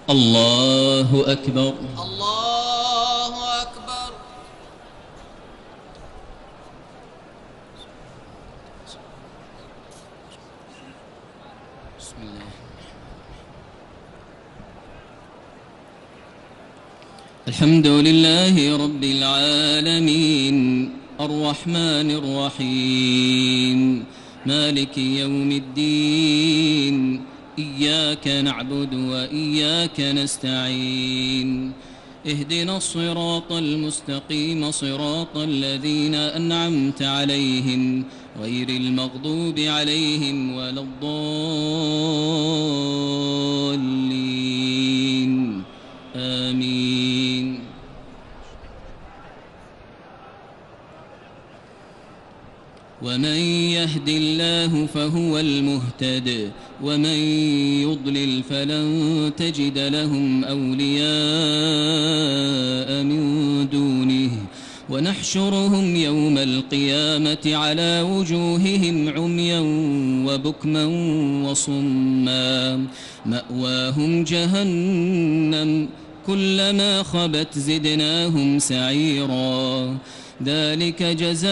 الله أكبر. الله أكبر. بسم الله. الحمد لله رب العالمين الرحمن الرحيم مالك يوم الدين إياك نعبد وإياك نستعين اهدنا الصراط المستقيم صراط الذين أنعمت عليهم غير المغضوب عليهم ولا الضالين آمين. ومن يهد الله فهو المهتد ومن يضلل فلن تجد لهم أولياء من دونه ونحشرهم يوم القيامة على وجوههم عميا وبكما وصما مأواهم جهنم كلما خبت زدناهم سعيرا ذلك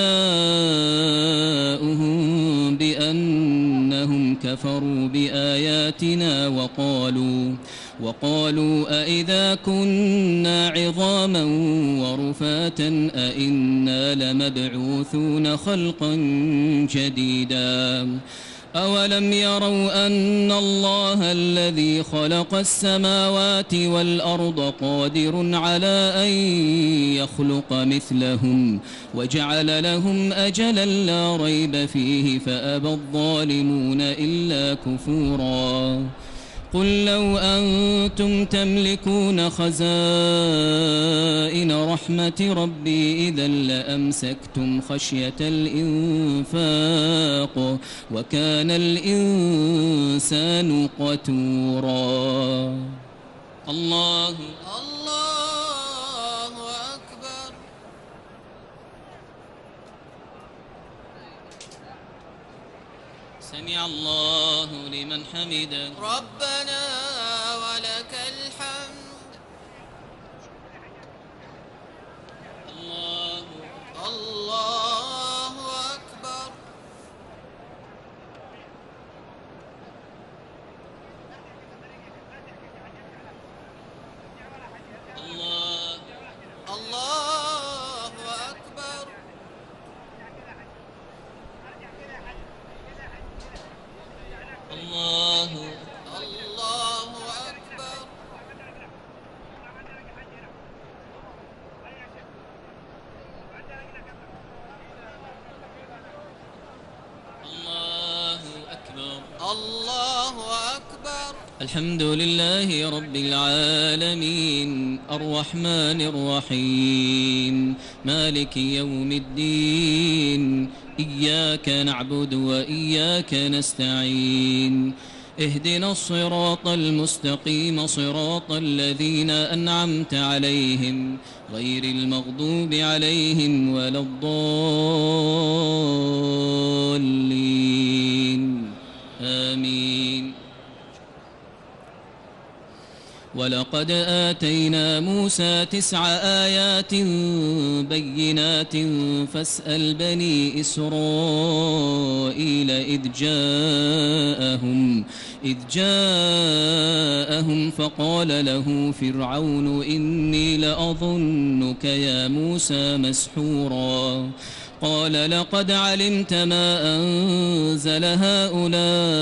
جزاؤهم بأنهم كفروا بآياتنا وقالوا أئذا كنا عظاما ورفاتا أئنا لمبعوثون خلقا جديدا أولم يروا أن الله الذي خلق السماوات والأرض قادر على أن يخلق مثلهم وجعل لهم أجلا لا ريب فيه فأبى الظالمون إلا كفورا قل لو أنتم تملكون خزائن رحمة ربي إذا لأمسكتم خشية الإنفاق وكان الإنسان قتورا. الله أكبر. سمع الله لمن حمده ربنا ولك الحمد. الله أكبر. الله أكبر. الله أكبر. الله أكبر. الحمد لله رب العالمين الرحمن الرحيم مالك يوم الدين إياك نعبد وإياك نستعين اهدنا الصراط المستقيم صراط الذين أنعمت عليهم غير المغضوب عليهم ولا الضالين آمين. ولقد آتينا موسى 9 آيات بينات فاسأل بني إسرائيل إذ جاءهم فقال له فرعون إني لأظنك يا موسى مسحورا قال لقد علمت ما أنزل هؤلاء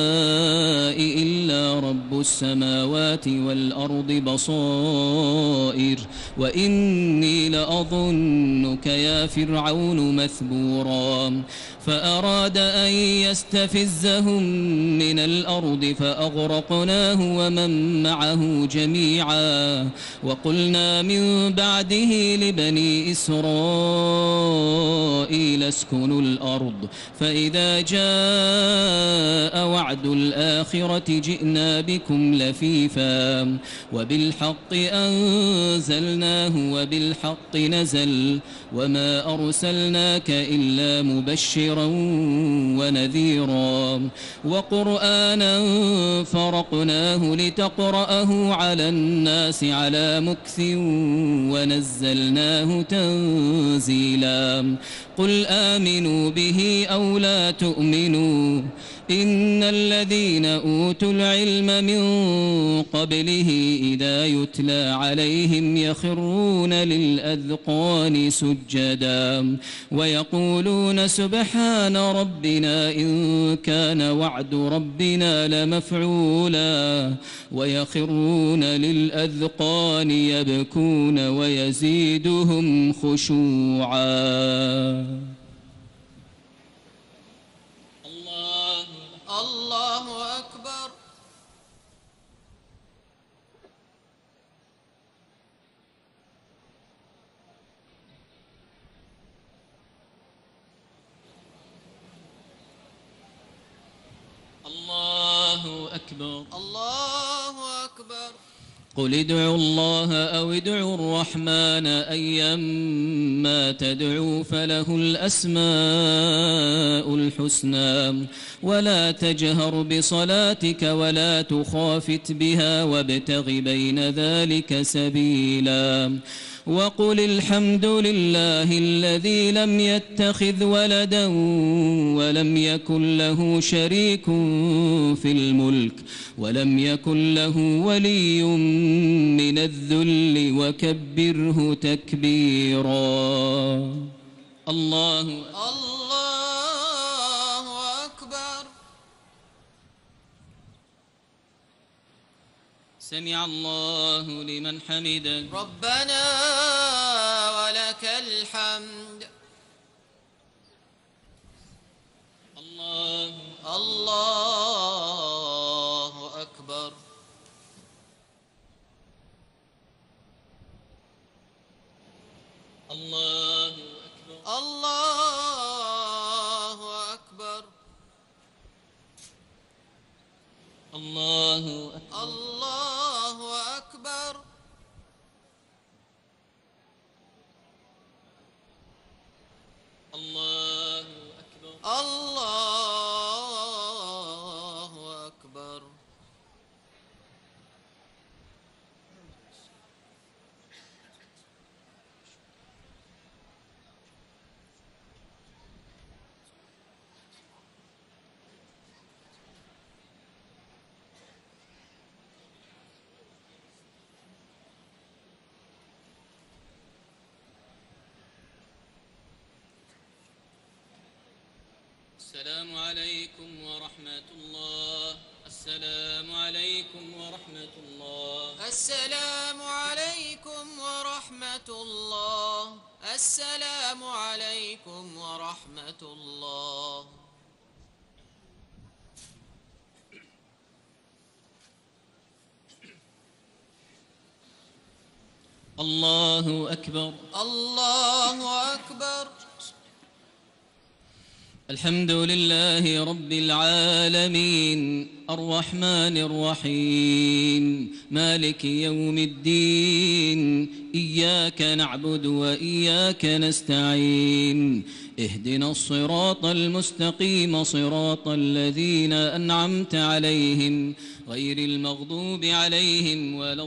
إلا رب السماوات والأرض بصائر وإني لأظنك يا فرعون مثبورا فأراد أن يستفزهم من الأرض فأغرقناه ومن معه جميعا وقلنا من بعده لبني إسرائيل لتسكنوا الأرض فإذا جاء وعد الآخرة جئنا بكم لفيفا وبالحق أنزلناه وبالحق نزل وما أرسلناك إلا مبشرا ونذيرا وقرآنا فرقناه لتقرأه على الناس على مكث ونزلناه تنزيلا قل آمنوا به أو لا تؤمنوا إن الذين أوتوا العلم من قبله إذا يتلى عليهم يخرون للأذقان سجدا ويقولون سبحان ربنا إن كان وعد ربنا لمفعولا ويخرون للأذقان يبكون ويزيدهم خشوعا. الله أكبر. الله أكبر. الله أكبر. قل ادعوا الله أو ادعوا الرحمن أيما تدعوا فله الأسماء الحسنى ولا تجهر بصلاتك ولا تخافت بها وابتغ بين ذلك سبيلا وقل الحمد لله الذي لم يتخذ ولدا ولم يكن له شريك في الملك ولم يكن له ولي من الذل وكبره تكبيرا. الله أكبر. سمع الله لمن حمده. ربنا ولك الحمد. الله أكبر. الله أكبر. الله أكبر. الله أكبر. الله أكبر. الله أكبر. الله أكبر. السلام عليكم ورحمة الله. السلام عليكم ورحمة الله. السلام عليكم ورحمة الله. السلام عليكم ورحمة الله. الله أكبر. الله أكبر. الحمد لله رب العالمين الرحمن الرحيم مالك يوم الدين إياك نعبد وإياك نستعين اهدنا الصراط المستقيم صراط الذين أنعمت عليهم غير المغضوب عليهم ولا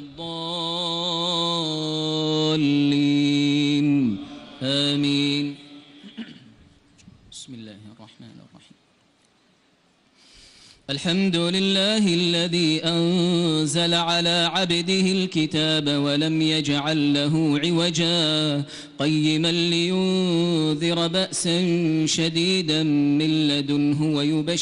الضالين آمين. بسم الله الرحمن الرحيم. الحمد لله الذي أنزل على عبده الكتاب ولم يجعل له عوجا قيما لينذر بأسا شديدا من لدنه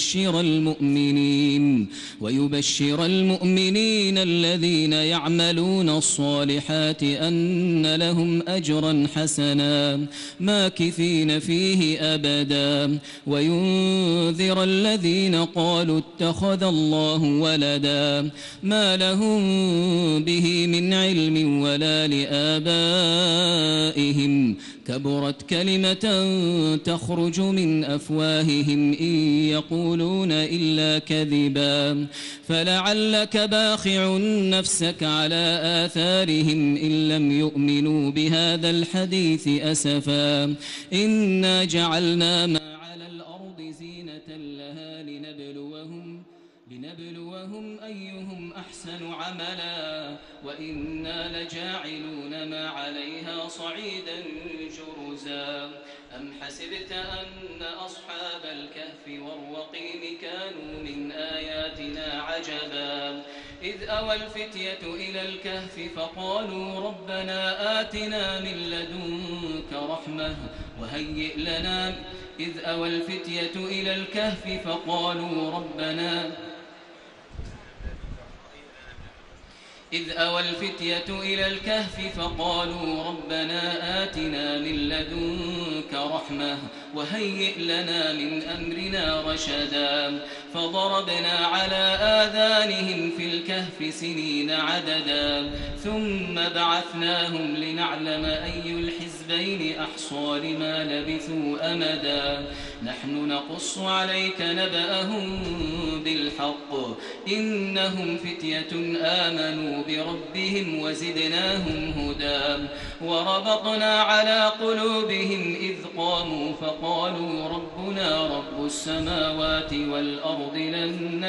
ويبشر المؤمنين الذين يعملون الصالحات أن لهم أجرا حسنا ماكثين فيه أبدا وينذر الذين قالوا اتخذ الله ولدا ما لهم به من علم ولا لآبائهم كبرت كلمة تخرج من أفواههم إن يقولون إلا كذبا فلعلك باخع نفسك على آثارهم إن لم يؤمنوا بهذا الحديث أسفا إنا جعلنا ما على الأرض زينة لها لنبلوهم أيهم أحسن عملا وإنا لجاعلون ما عليها صعيدا جرزا أم حسبت أن أصحاب الكهف والرقيم كانوا من آياتنا عجبا إذ أوى الفتية إلى الكهف فقالوا ربنا آتنا من لدنك رحمة وهيئ لنا إذ أوى الفتية إلى الكهف فقالوا ربنا آتنا من لدنك رحمة وهيئ لنا من أمرنا رشدا فضربنا على آذانهم في الكهف سنين عددا ثم بعثناهم لنعلم أي الحزبين أحصى لما لبثوا أمدا نحن نقص عليك نبأهم بالحق إنهم فتية آمنوا بربهم وزدناهم هدى وربطنا على قلوبهم إذ قاموا فقالوا ربنا رب السماوات والأرض لن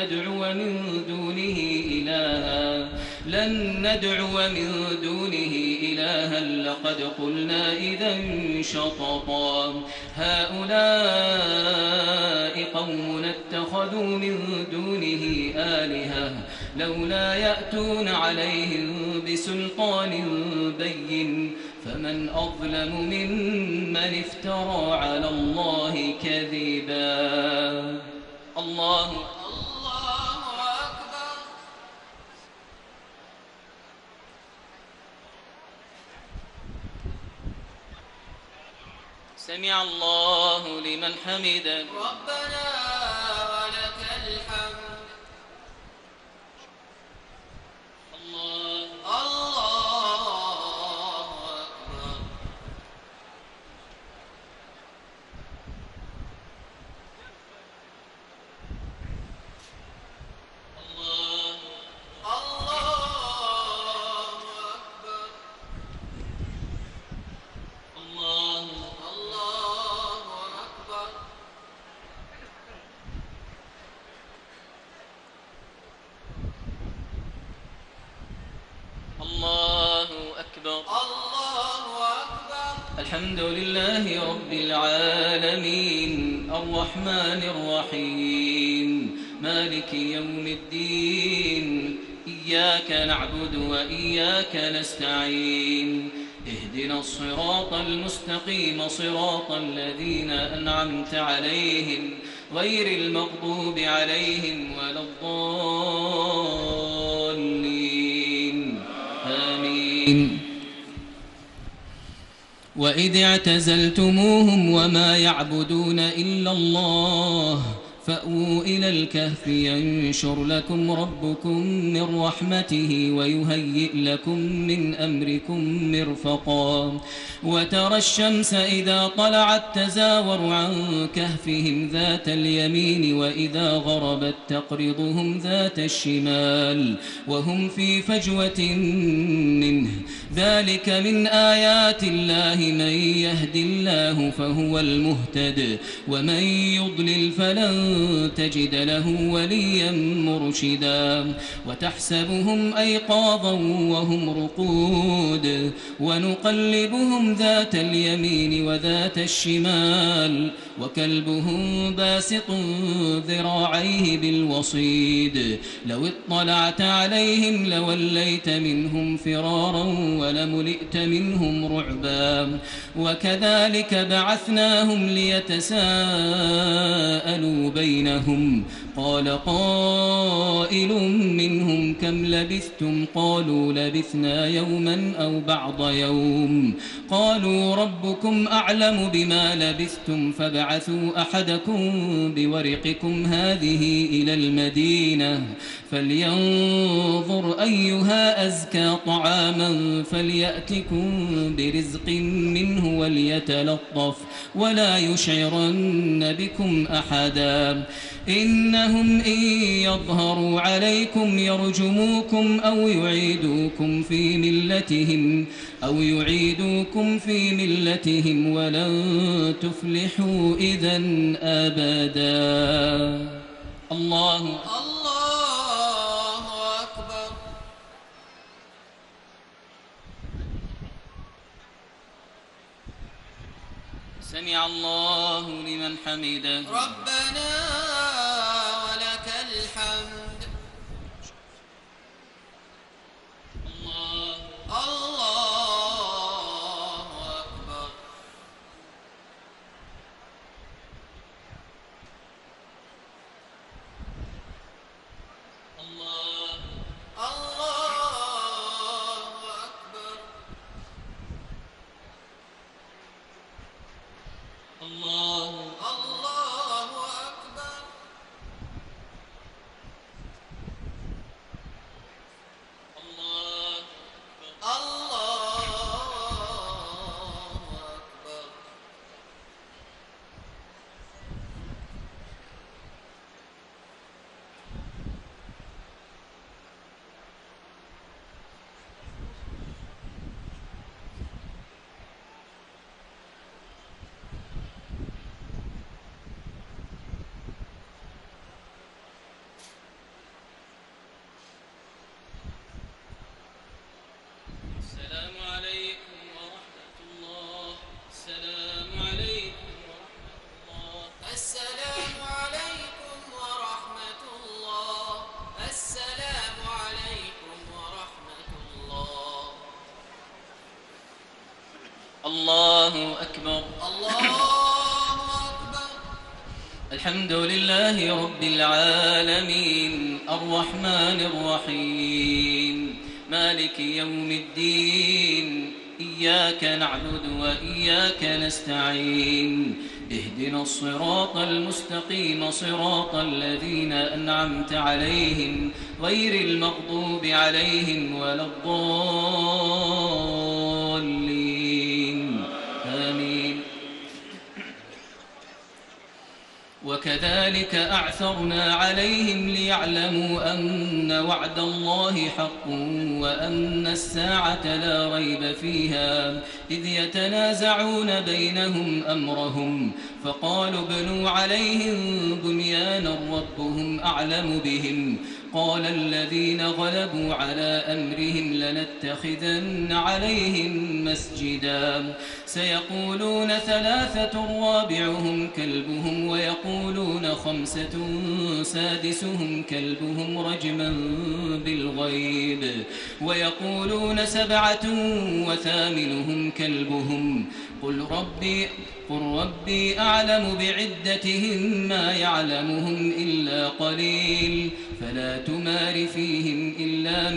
ندعو من دونه إلها لقد قلنا إذا شططا هؤلاء قوم اتخذوا من دونه آلهة لولا يأتون عليهم بسلطان بين فمن أظلم ممن افترى على الله كذبا الله أكبر. سمع الله لمن حمده ربنا ولك الحمد. الله أكبر. الله أكبر. الله أكبر. الله أكبر. الله أكبر. الحمد لله رب العالمين الرحمن الرحيم مالك يوم الدين إياك نعبد وإياك نستعين اهدنا الصراط المستقيم صراط الذين أنعمت عليهم غير المغضوب عليهم ولا الضالين آمين وإذ اعتزلتموهم وما يعبدون إلا الله فأووا إلى الكهف ينشر لكم ربكم من رحمته ويهيئ لكم من أمركم مرفقا وترى الشمس إذا طلعت تزاور عن كهفهم ذات اليمين وإذا غربت تقرضهم ذات الشمال وهم في فجوة منه ذلك من آيات الله من يهد الله فهو المهتد ومن يضلل فلن تجد له وليا مرشدا وتحسبهم أيقاظا وهم رقود ونقلبهم ذات اليمين وذات الشمال وكلبهم باسط ذراعيه بالوصيد لو اطلعت عليهم لوليت منهم فرارا ولملئت منهم رعبا وكذلك بعثناهم ليتساءلوا بينهم قال قائل منهم كم لبثتم قالوا لبثنا يوما أو بعض يوم قالوا ربكم أعلم بما لبثتم فابعثوا أحدكم بورقكم هذه إلى المدينة فلينظر أيها أزكى طعاما فليأتكم برزق منه وليتلطف ولا يشعرن بكم أحدا إنهم إن يظهروا عليكم يرجموكم أو يعيدوكم في ملتهم ولن تفلحوا إذا أبدا. الله أكبر. سمع الله لمن حمده. ربنا ولك الحمد. الله أكبر. الله أكبر. الله أكبر. السلام عليكم ورحمة الله. السلام عليكم ورحمة الله. السلام عليكم ورحمة الله. السلام عليكم ورحمة الله. الله أكبر. الله أكبر. الحمد لله رب العالمين الرحمن الرحيم مالك يوم الدين إياك نعبد وإياك نستعين اهدنا الصراط المستقيم صراط الذين أنعمت عليهم غير المغضوب عليهم ولا الضالين آمين. وكذلك أعثرنا عليهم ليعلموا أن وعد الله حق وأن الساعة لا ريب فيها إذ يتنازعون بينهم أمرهم فقالوا ابنوا عليهم بنيانا ربهم أعلم بهم قال الذين غلبوا على أمرهم لنتخذن عليهم مسجدا سيقولون ثلاثة رابعهم كلبهم ويقولون خمسة سادسهم كلبهم رجما بالغيب ويقولون سبعة وثامنهم كلبهم قل ربي أعلم بعدتهم ما يعلمهم إلا قليل فلا تمار فيهم إلا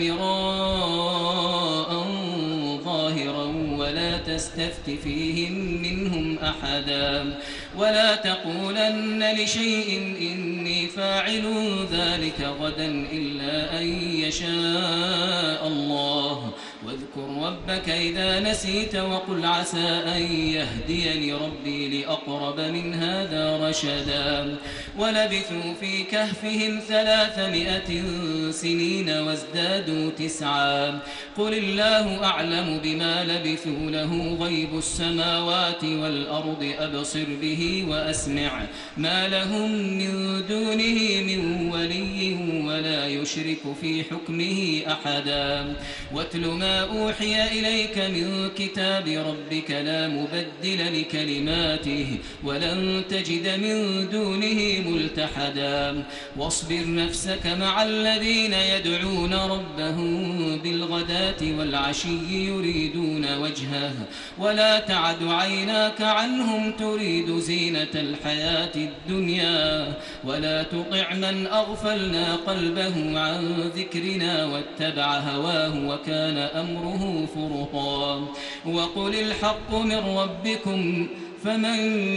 مراء ظاهرا ولا تستفت فيهم منهم أحدا ولا تقولن لشيء إني فاعل ذلك غدا إلا أن يشاء الله واذكر ربك إذا نسيت وقل عسى أن يهديني ربي لأقرب من هذا رشدا ولبثوا في كهفهم 300 سنين وازدادوا 9 قل الله أعلم بما لبثوا له غيب السماوات والأرض أبصر به وأسمع ما لهم من دونه من ولي ولا يشرك في حكمه أحدا واتل ما ما أوحي إليك من كتاب ربك لا مبدل لكلماته ولن تجد من دونه ملتحدا واصبر نفسك مع الذين يدعون ربهم بالغداة والعشي يريدون وجهه ولا تعد عيناك عنهم تريد زينة الحياة الدنيا ولا تطع من أغفلنا قلبه عن ذكرنا واتبع هواه وكان أمره فرطا وقل الحق من ربكم فمن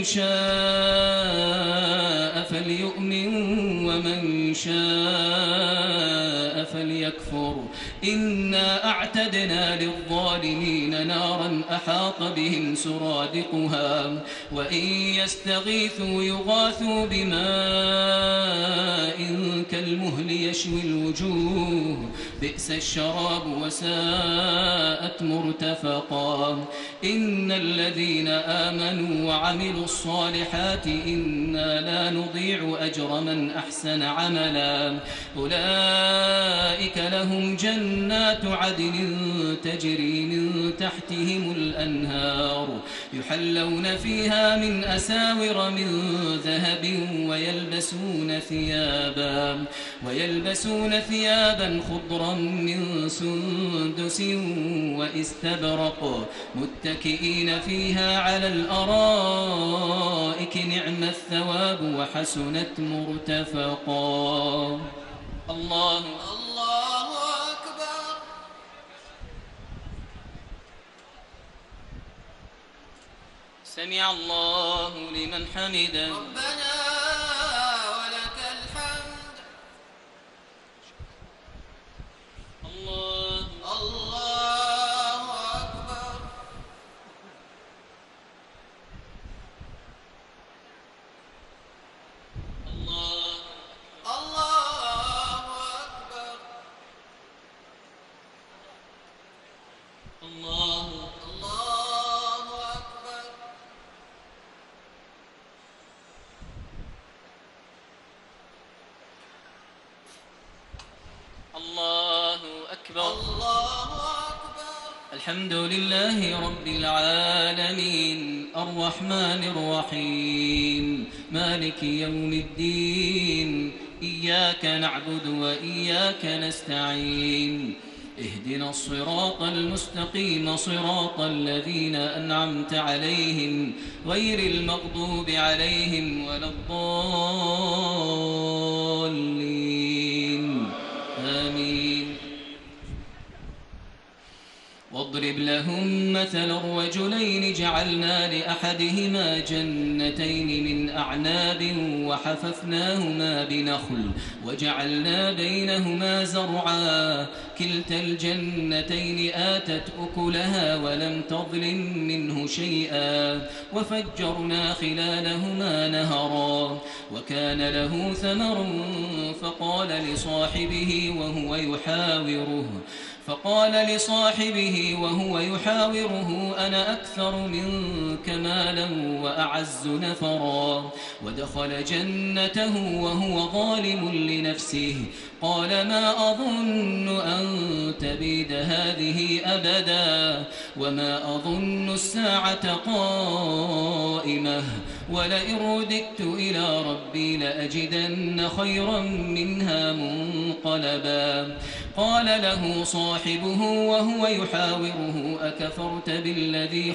شاء فليؤمن ومن شاء فليكفر إنا أعتدنا للظالمين نارا أحاط بهم سرادقها وإن يستغيثوا يغاثوا بماء كالمهل يشوي الوجوه بئس الشراب وساءت مرتفقا إن الذين آمنوا وعملوا الصالحات إنا لا نضيع أجر من أحسن عملا أولئك لهم جنات عدن تجري من تحتهم الأنهار يحلون فيها من أساور من ذهب ويلبسون ثيابا خضرا من سندس واستبرق متكئين فيها على الأرائك نعم الثواب وحسنت مرتفقا الله أكبر. سمع الله لمن حمده ربنا ولك الحمد. الله أكبر. الله أكبر. الله أكبر. الله أكبر. الله أكبر. الحمد لله رب العالمين الرحمن الرحيم مالك يوم الدين إياك نعبد وإياك نستعين اهدنا الصراط المستقيم صراط الذين أنعمت عليهم غير المغضوب عليهم ولا الضالين آمين واضرب لهم مثل الرجلين جعلنا لأحدهما جنتين من أعناب وحففناهما بنخل وجعلنا بينهما زرعا كلتا الجنتين آتت أكلها ولم تظلم منه شيئا وفجرنا خلالهما نهرا وكان له ثمر فقال وهو يحاوره أنا أكثر منك مالا وأعز نفرا ودخل جنته وهو ظالم لنفسه قال ما أظن أن تبيد هذه أبدا وما أظن الساعة قائمة ولئن رددت إلى ربي لأجدن خيرا منها منقلبا قال له صاحبه وهو يحاوره أكفرت بالذي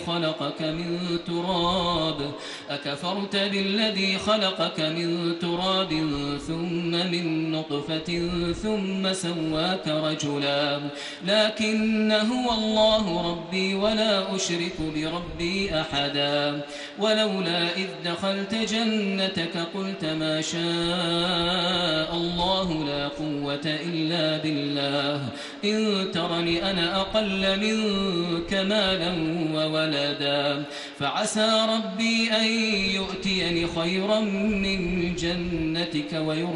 خلقك من تراب ثم من نطفة ثم سواك رجلا لكن هو الله ربي ولا أشرك بربي أحدا ولولا إذ دخلت جنتك قلت ما شاء الله لا قوة إلا بالله إن ترني أنا أقل منك مالا وولدا فعسى ربي أن يؤتيني خيرا من جنتك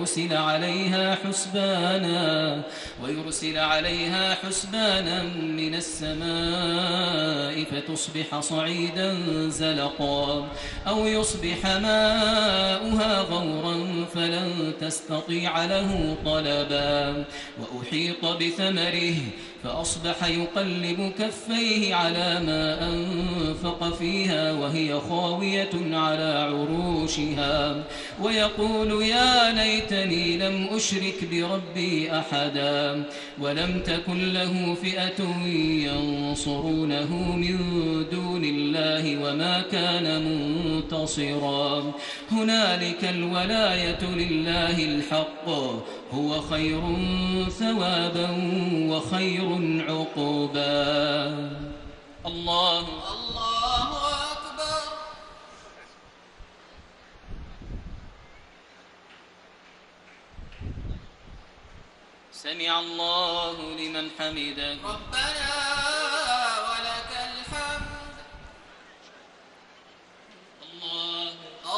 ويرسل عليها حسبانا من السماء فتصبح صعيدا زلقا أو يصبح ماؤها غورا فلن تستطيع له طلبا وأحيط بثمره فأصبح يقلب كفيه على ما أنفق فيها وهي خاوية على عروشها ويقول يا ليتني لم أشرك بربي أحدا ولم تكن له فئة ينصرونه من دون الله وما كان منتصرا هنالك الولاية لله الحق هو خير ثوابا وخير عقبا الله أكبر. سمع الله لمن حمده ربنا ولك الحمد. الله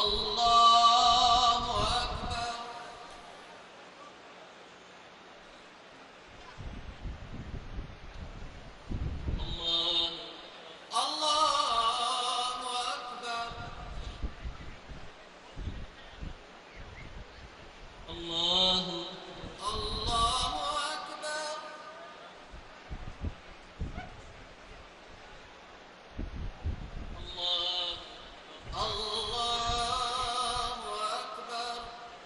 أكبر. الله أكبر. الله أكبر. أكبر.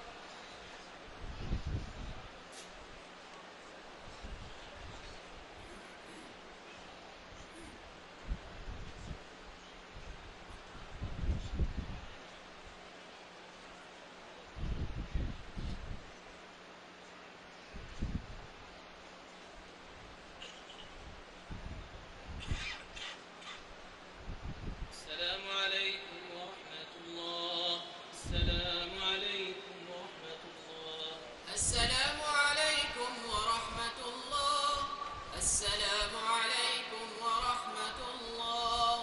السلام عليكم ورحمة الله السلام عليكم ورحمة الله السلام عليكم ورحمة الله. السلام عليكم ورحمة الله.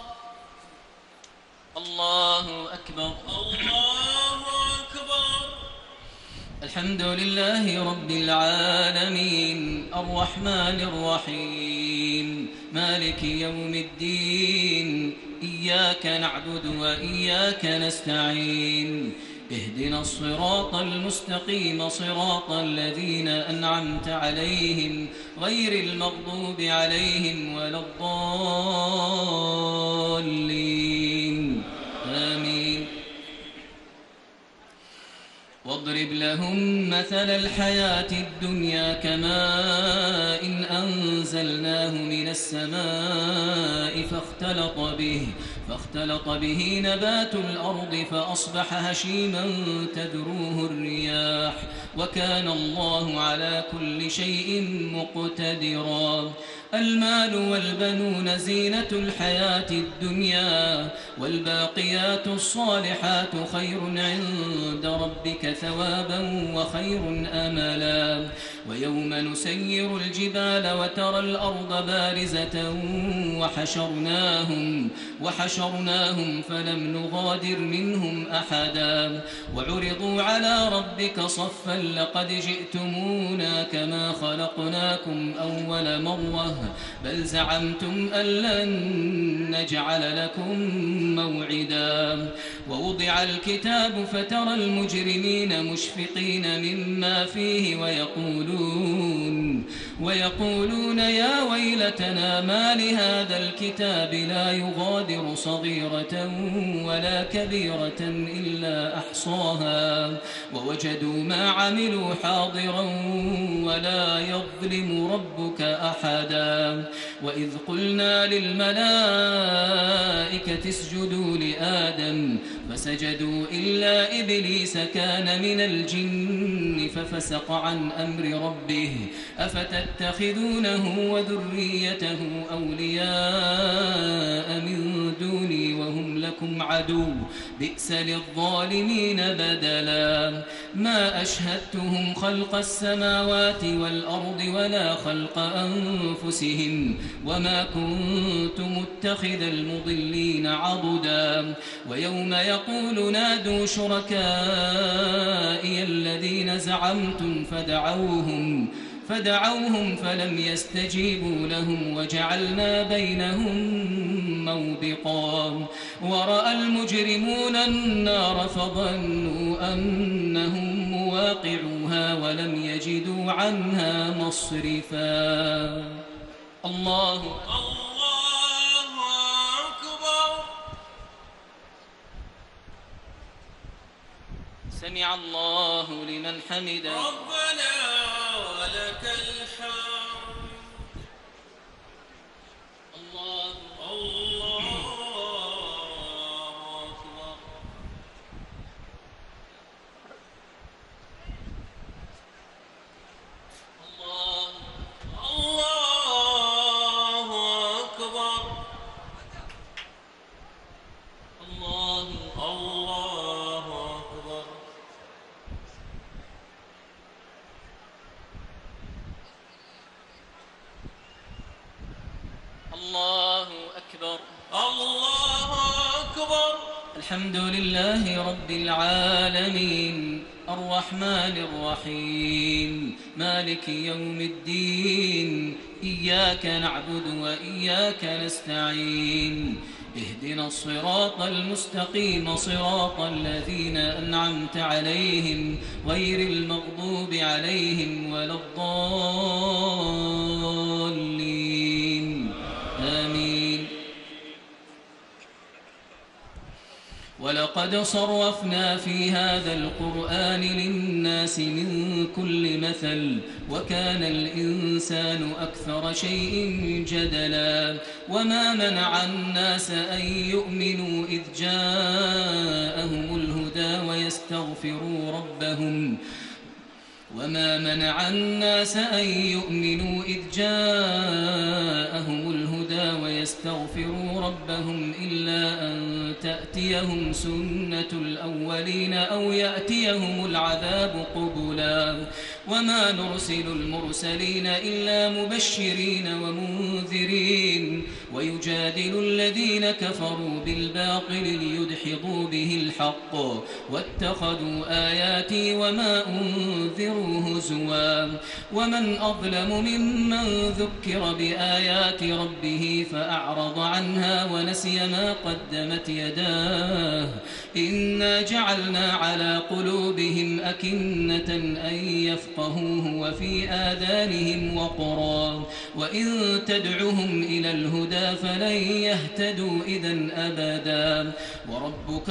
الله أكبر الله أكبر الحمد لله رب العالمين الرحمن الرحيم مالك يوم الدين إياك نعبد وإياك نستعين اهدنا الصراط المستقيم صراط الذين أنعمت عليهم غير المغضوب عليهم ولا الضالين آمين واضرب لهم مثل الحياة الدنيا كماء إن أنزلناه من السماء فاختلط به نبات الأرض فأصبح هشيما تذروه الرياح وكان الله على كل شيء مقتدرا المال والبنون زينة الحياة الدنيا والباقيات الصالحات خير عند ربك ثوابا وخير أملا ويوم نسير الجبال وترى الأرض بارزة وحشرناهم فلم نغادر منهم أحدا وعرضوا على ربك صفا لقد جئتمونا كما خلقناكم أول مرة بل زعمتم أن لن نجعل لكم موعدا ووضع الكتاب فترى المجرمين مشفقين مما فيه ويقولون يا ويلتنا ما لهذا الكتاب لا يغادر صغيرة ولا كبيرة إلا أحصاها ووجدوا ما عملوا حاضرا ولا يظلم ربك أحدا وإذ قلنا للملائكة اسجدوا لآدم فسجدوا إلا إبليس كان من الجن ففسق عن أمر ربه أفتتخذونه وذريته أولياء من دوني وهم لكم عدو بئس للظالمين بدلا ما أشهدتهم خلق السماوات والأرض ولا خلق أنفسهم وما كنت متخذ المضلين عضدا ويوم يقول نادوا شركائي الذين زعمتم فدعوهم فلم يستجيبوا لهم وجعلنا بينهم موبقا ورأى المجرمون النار فظنوا أنهم مواقعوها ولم يجدوا عنها مصرفا الله الله أكبر. سمع الله لمن حمده. ربنا ولك الحمد. الله الله أكبر. الله الله أكبر. الله الله أكبر. الله أكبر. الله أكبر. الحمد لله رب العالمين الرحمن الرحيم مالك يوم الدين إياك نعبد وإياك نستعين اهدنا الصراط المستقيم صراط الذين أنعمت عليهم غير المغضوب عليهم ولا الضالين آمين. ولقد صرفنا في هذا القرآن للناس من كل مثل وكان الإنسان أكثر شيء جدلا وما منع الناس أن يؤمنوا إذ جاءهم الهدى ويستغفروا ربهم وما منع الناس أن يؤمنوا إذ جاءهم الهدى ويستغفروا ربهم إلا أن تأتيهم سنة الأولين أو يأتيهم العذاب قبلا وما نرسل المرسلين إلا مبشرين ومنذرين ويجادل الذين كفروا بالباطل ليدحضوا به الحق واتخذوا آياتي وما أنذروا هزوا ومن أظلم ممن ذكر بآيات ربه فأعرض عنها ونسي ما قدمت يداه إنا جعلنا على قلوبهم أكنة أن يفقهوه وفي آذانهم وقرا وإن تدعهم إلى الهدى فلن يهتدوا إذن أبدا وربك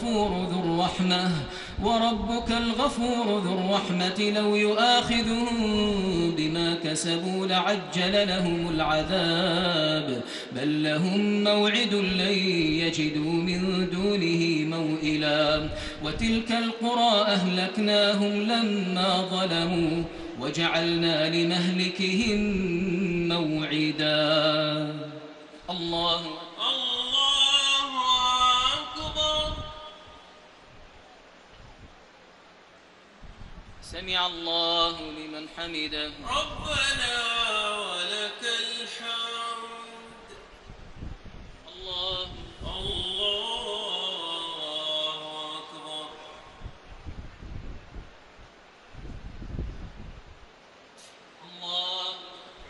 الغفور ذو الرحمة لو يؤاخذهم بما كسبوا لعجل لهم العذاب بل لهم موعد لن يجدوا من دونه موئلا وتلك القرى أهلكناهم لما ظلموا وجعلنا لمهلكهم موعدا. الله أكبر. سمع الله لمن حمده. ربنا ولك الحمد. الله أكبر. الله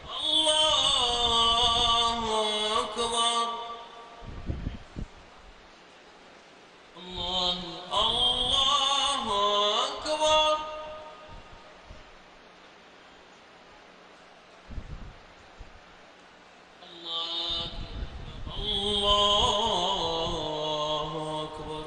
أكبر. الله أكبر. الله أكبر.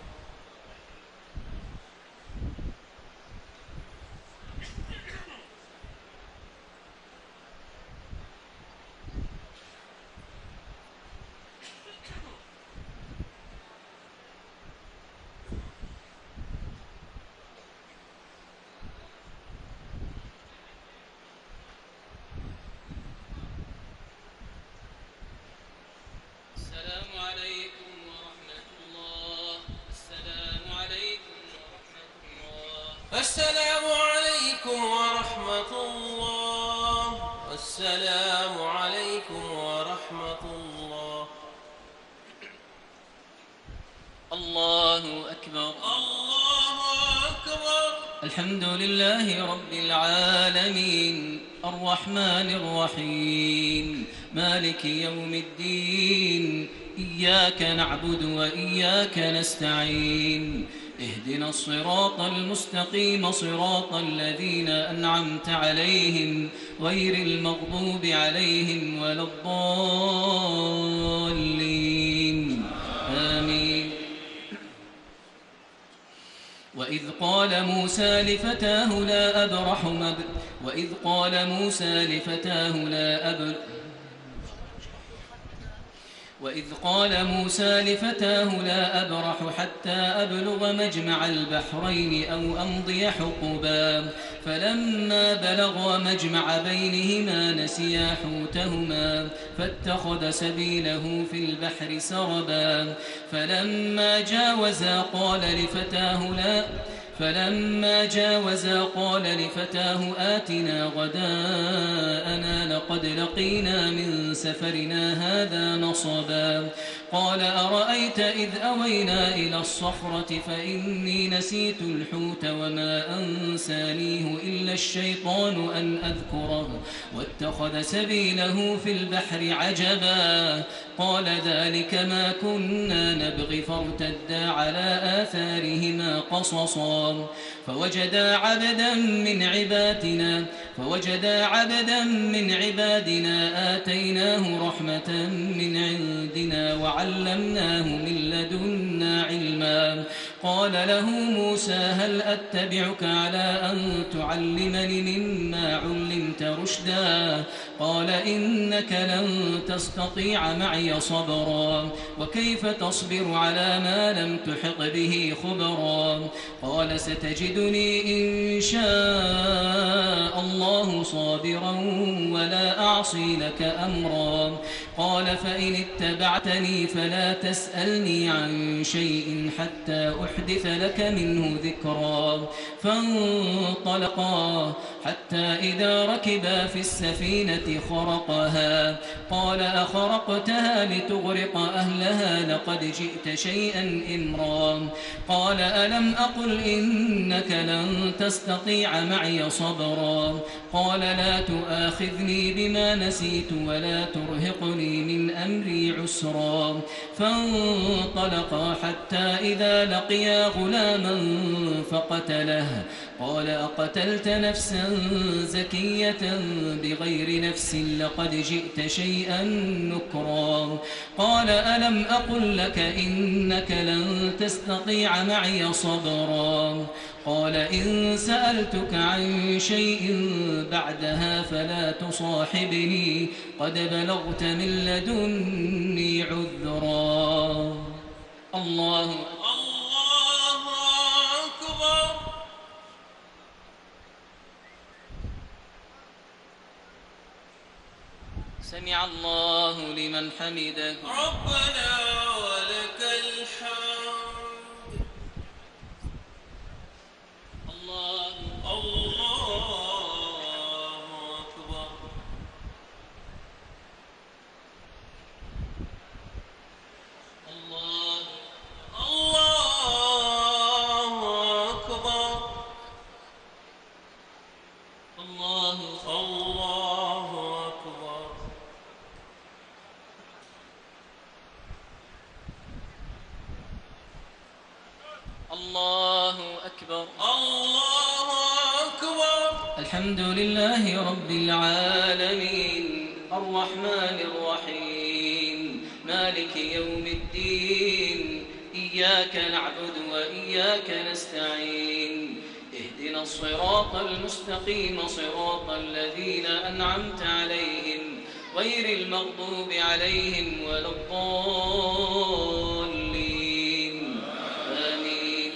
السلام عليكم ورحمة الله. السلام عليكم ورحمة الله. السلام عليكم ورحمة الله. السلام عليكم ورحمة الله. الله أكبر. الله أكبر. الحمد لله رب العالمين الرحمن الرحيم مالك يوم الدين إياك نعبد وإياك نستعين اهدنا الصراط المستقيم صراط الذين أنعمت عليهم غير المغضوب عليهم ولا الضالين آمين. وإذ قال موسى لفتاه لا أبرح حتى أبلغ مجمع البحرين أو أمضي حقبا فلما بلغا مجمع بينهما نسيا حوتهما فاتخذ سبيله في البحر سربا فلما جاوزا قال لفتاه آتنا غداءنا لقد لقينا من سفرنا هذا نصبا قال أرأيت إذ أوينا إلى الصخرة فإني نسيت الحوت وما أنسانيه إلا الشيطان أن أذكره واتخذ سبيله في البحر عجبا قال ذلك ما كنا نبغي فارتدا على آثارهما قصصا فوجدا عبدا من عبادنا آتيناه رحمة من عندنا وعلمناه من لدنا علما قال له موسى هل أتبعك على أن تعلمني مما علمت رشدا قال إنك لن تستطيع معي صبرا وكيف تصبر على ما لم تحط به خبرا قال ستجدني إن شاء الله صابرا ولا أعصي لك أمرا قال فإن اتبعتني فلا تسألني عن شيء حتى أحدث لك منه ذكرا فانطلقا حتى إذا ركبا في السفينة خرقها قال أخرقتها لتغرق أهلها لقد جئت شيئا إمرا قال ألم أقل إنك لن تستطيع معي صبرا قال لا تؤاخذني بما نسيت ولا ترهقني من أمري عسرا فانطلقا حتى إذا لقيا غلاما فقتله قال أقتلت نفسا زكية بغير نفس لقد جئت شيئا نكرا قال ألم أقل لك إنك لن تستطيع معي صبرا قال إن سألتك عن شيء بعدها فلا تصاحبني قد بلغت من لدني عذرا الله أكبر. سمع الله لمن حمده ربنا ولك الحمد. الله أكبر. الله أكبر. الله أكبر. الله أكبر. الله أكبر. الحمد لله رب العالمين الرحمن الرحيم مالك يوم الدين إياك نعبد وإياك نستعين اهدنا الصراط المستقيم صراط الذين أنعمت عليهم غير المغضوب عليهم ولا الضالين آمين.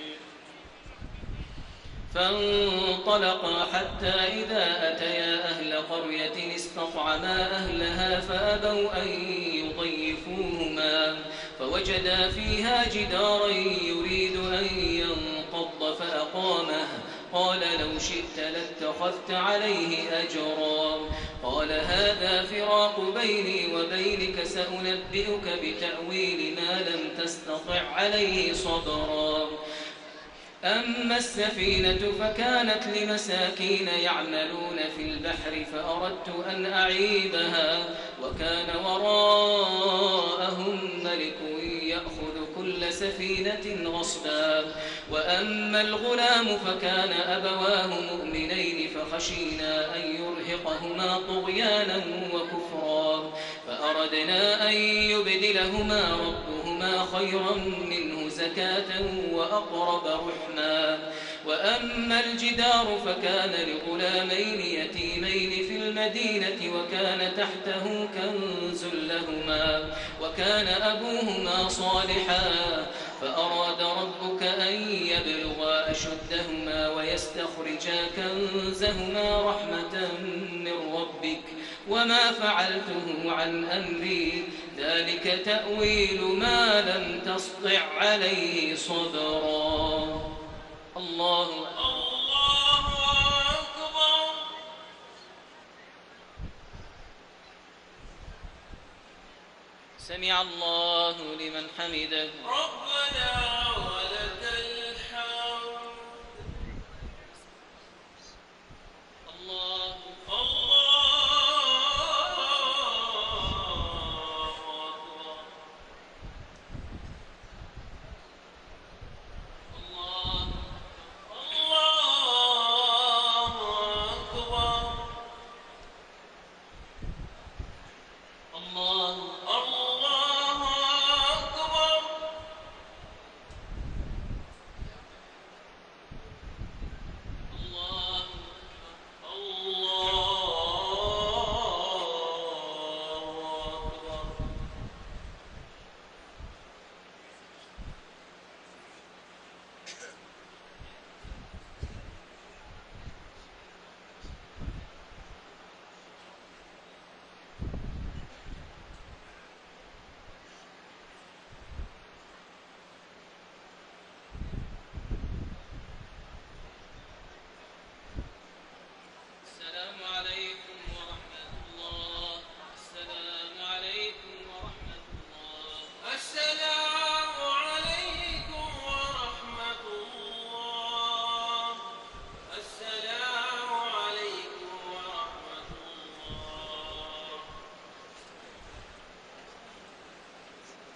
فانطلقا حتى إذا أتيا أهل قرية استطعما أهلها فأبوا أن يضيفوهما فوجدا فيها جدارا يريد أن ينقض فأقامه قال لو شئت لاتخذت عليه أجرا قال هذا فراق بيني وبينك سأنبئك بتأويل ما لم تستطع عليه صبرا أما السفينة فكانت لمساكين يعملون في البحر فأردت أن أعيبها وكان وراءهم ملك يأخذ كل سفينة غصبا وأما الغلام فكان أبواه مؤمنين فخشينا أن يرهقهما طغيانا وكفرا فأردنا أن يبدلهما ربهما خيرا منه زكاة وأقرب رحما وأما الجدار فكان لغلامين يتيمين في المدينة وكان تحته كنز لهما وكان أبوهما صالحا فأراد ربك أن يبلغا أشدهما ويستخرجا كنزهما رحمة من ربك وما فعلته عن أمري ذلك تأويل ما لم تسطع عليه صبرا الله أكبر. سمع الله لمن حمده ربنا